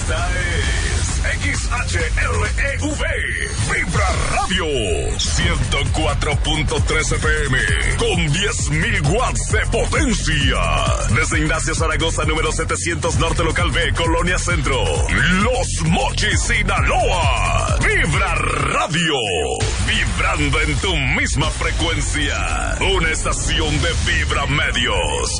Esta es XHREV, Vibra Radio, 104.3 FM, con 10.000 watts de potencia. Desde Ignacio Zaragoza, número 700 Norte, Local B, Colonia Centro, Los Mochis, Sinaloa. Vibra Radio, vibrando en tu misma frecuencia. Una estación de Vibra Medios.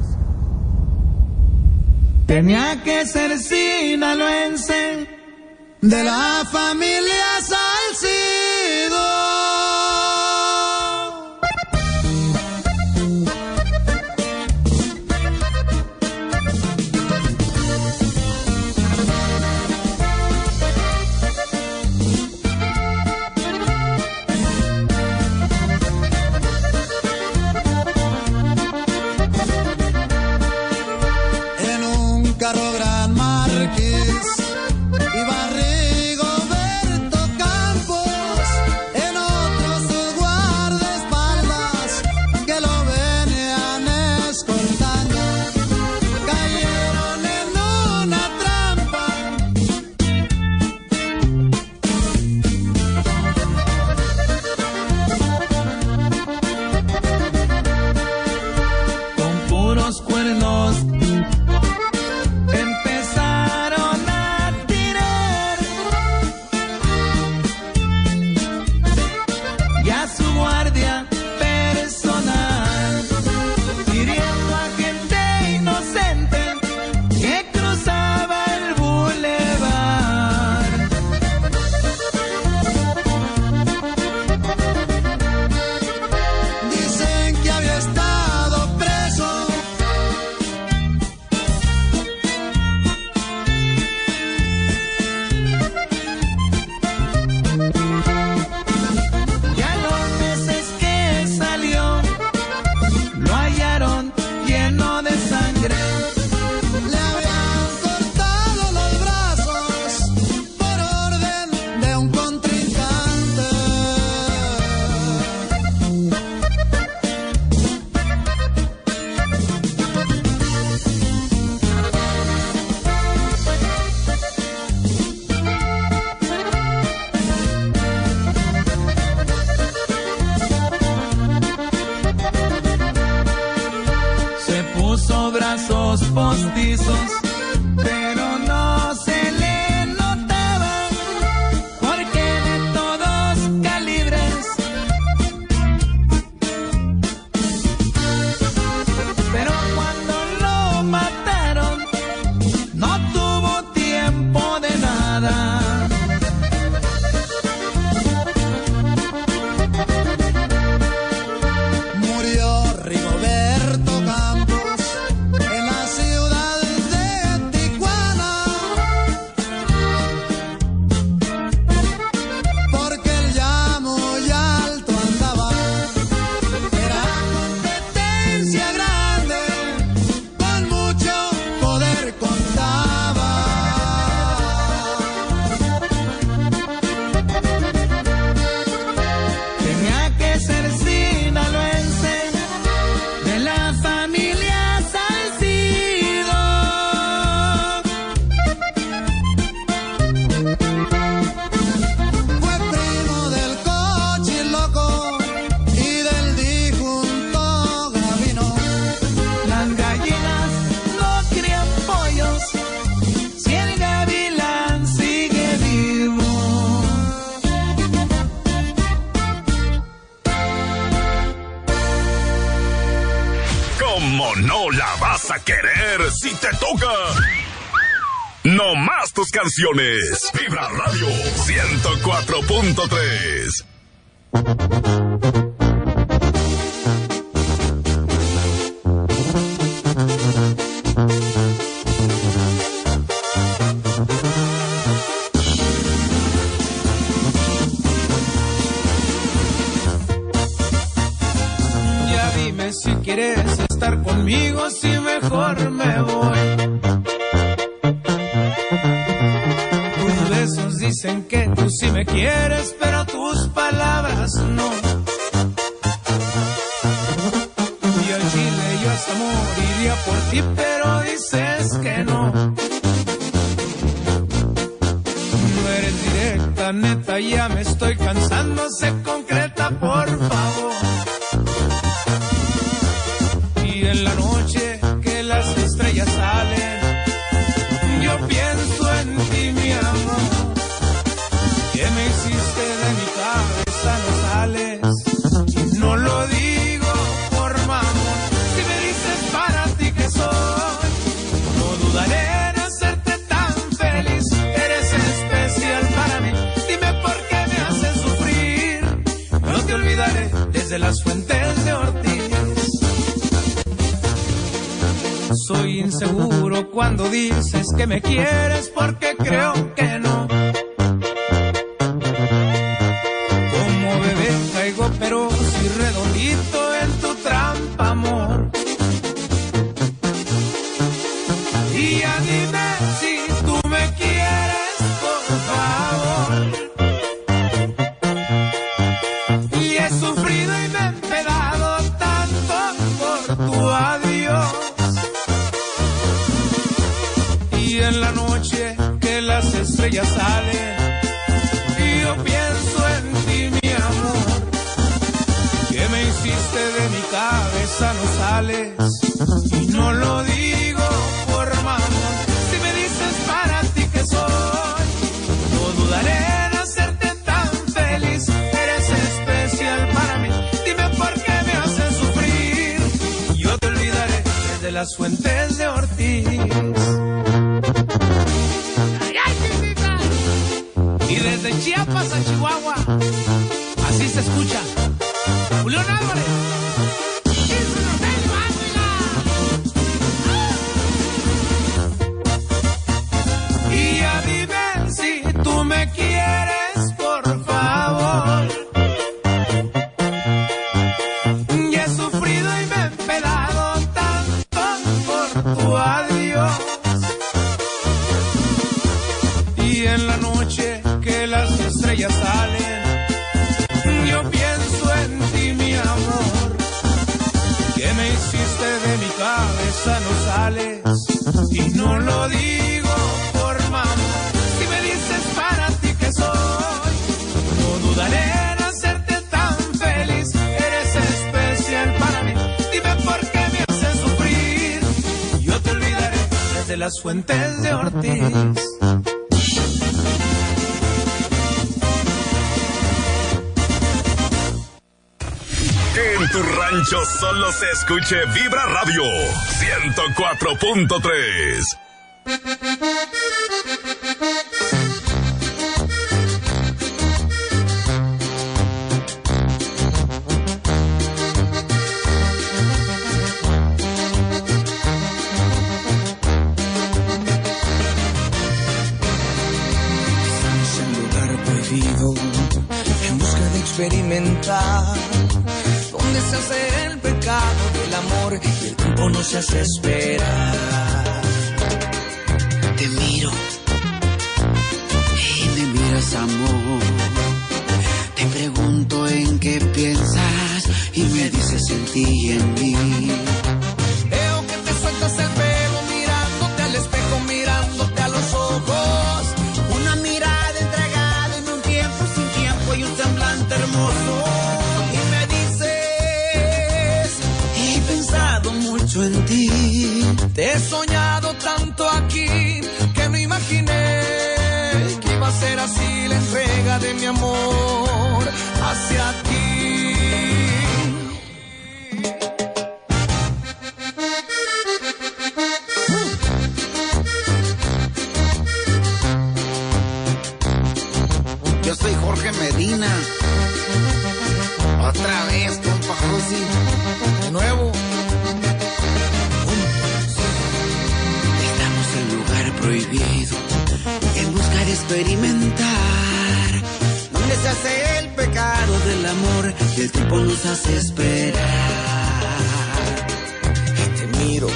Tenía que ser sinaloense de la familia Salcido. Tus canciones. Vibra Radio 104.3. Ya dime si quieres estar conmigo, si mejor me voy. Dicen que tú sí me quieres, pero tus palabras no. Y al chile yo hasta moriría por ti, pero dices que no. la neta ya me estoy cansando, se concreta, por favor. Y en la noche que las estrellas salen, yo pienso en ti, mi amor, que me hiciste de mi cabeza, no sales. Y no lo digo por mamón, si me dices para ti que soy, no dudaré en hacerte tan feliz. Eres especial para mí, dime por qué me haces sufrir. No te olvidaré desde las fuentes de Ortiz. Soy inseguro cuando dices que me quieres, porque creo que no. Como bebé caigo, pero sí redondito en tu trampa, amor. Y ya dime si tú me quieres, por favor. Y he sufrido y me he empedado tanto por tu adiós. Y en la noche que las estrellas salen, yo pienso en ti, mi amor, que me hiciste de mi cabeza, no sales. Y no lo digo por mamón, si me dices para ti que soy, no dudaré en hacerte tan feliz. Eres especial para mí, dime por qué me haces sufrir. Yo te olvidaré desde las fuentes de Ortiz. Y desde Chiapas a Chihuahua, así se escucha Julián Álvarez. Y ya dime si tú me quieres, por favor. Y he sufrido y me he empedado tanto por tu adiós. Y en la noche que las estrellas salen, yo pienso en ti, mi amor, que me hiciste de mi cabeza, no sales. Y no lo digo por mamón, si me dices para ti que soy, no dudaré en hacerte tan feliz. Eres especial para mí, dime por qué me haces sufrir. Yo te olvidaré desde las fuentes de Ortiz. En tu rancho solo se escuche Vibra Radio 104.3. Estamos en lugar prohibido, en busca de experimentar, donde se hace el pecado del amor y el tiempo nos hace esperar. Te miro y me miras, amor. Te pregunto en qué piensas y me dices en ti y en mí. Veo que te sueltas el pelo mirándote al espejo, mirándote a los ojos. Una mirada entregada en un tiempo sin tiempo y un semblante hermoso. Mucho en ti. Te he soñado tanto aquí que no imaginé que iba a ser así la entrega de mi amor hacia ti. Yo soy Jorge Medina. Otra vez, compa Josi. De nuevo. Prohibido, en busca de experimentar, donde se hace el pecado del amor y el tiempo nos hace esperar. Te miro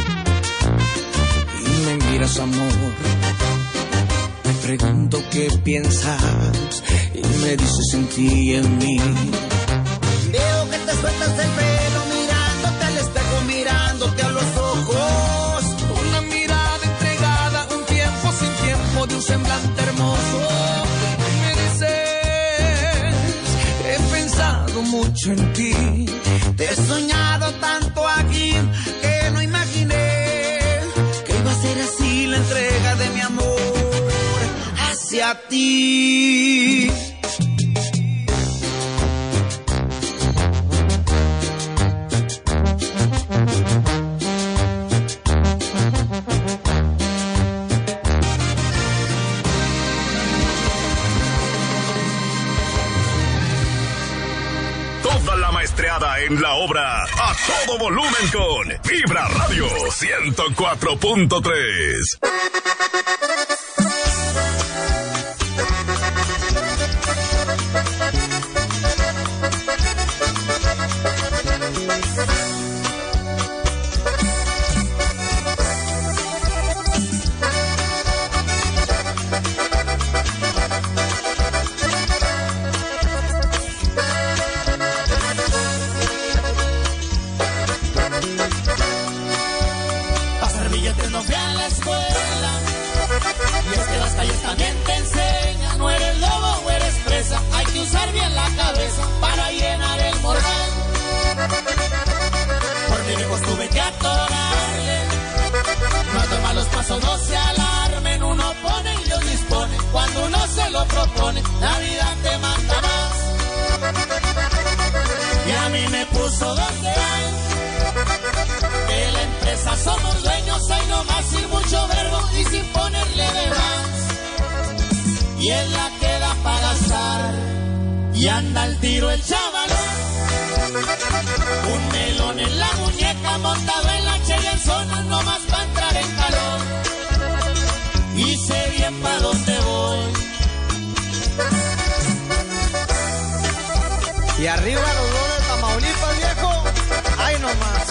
y me miras, amor. Te pregunto qué piensas y me dices en ti y en mí. Veo que te sueltas el pelo mirándote al espejo, mirándote a los ojos. Una mirada entregada, un tiempo sin tiempo de un semblante hermoso. Y me dices mucho en ti. Te he soñado tanto aquí que no imaginé que iba a ser así la entrega de mi amor hacia ti. En la obra a todo volumen con Vibra Radio 104.3. No se alarmen, uno pone y Dios dispone. Cuando uno se lo propone, la vida te manda más. Y a mí me puso donde hay, de la empresa somos dueños, hay no más sin mucho verbo y sin ponerle de más. Y él la queda para gastar, y anda al tiro el chavalón. Un melón en la muñeca, montado en la Cheyenzona, no más para entrar en calor. Y sé bien pa' dónde voy. Y arriba los dos de Tamaulipas, viejo. ¡Ay, no más!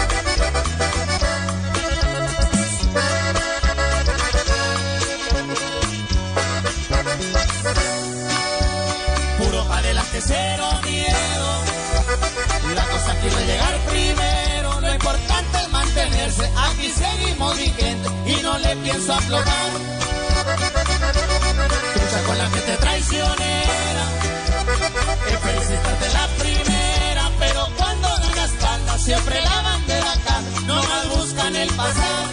Puro pa' adelante, cero miedo. La cosa aquí no es llegar primero. Lo importante es mantenerse. Aquí seguimos vigente y no le pienso aflojar. Lucha con la gente traicionera. Es felicitarte la primera, pero cuando dan la espalda siempre la bandera acá. No más buscan el pasar.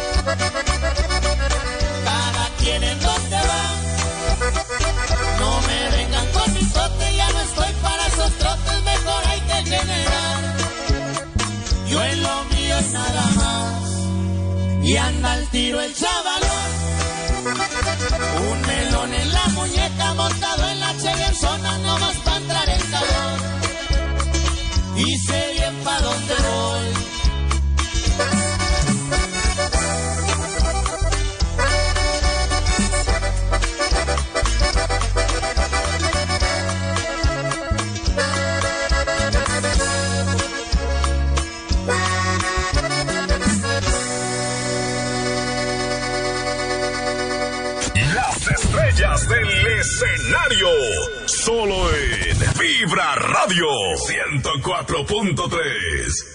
Cada quien en donde va. No me vengan con mi cote, ya no estoy para esos trotes. Mejor hay que generar. Yo en lo mío es nada más. Y anda al tiro el chavalón. Un melón en la muñeca, montado en la Cheyenzona, no más para entrar en calor. Y sé bien pa' dónde voy. Del escenario, solo en Vibra Radio 104.3.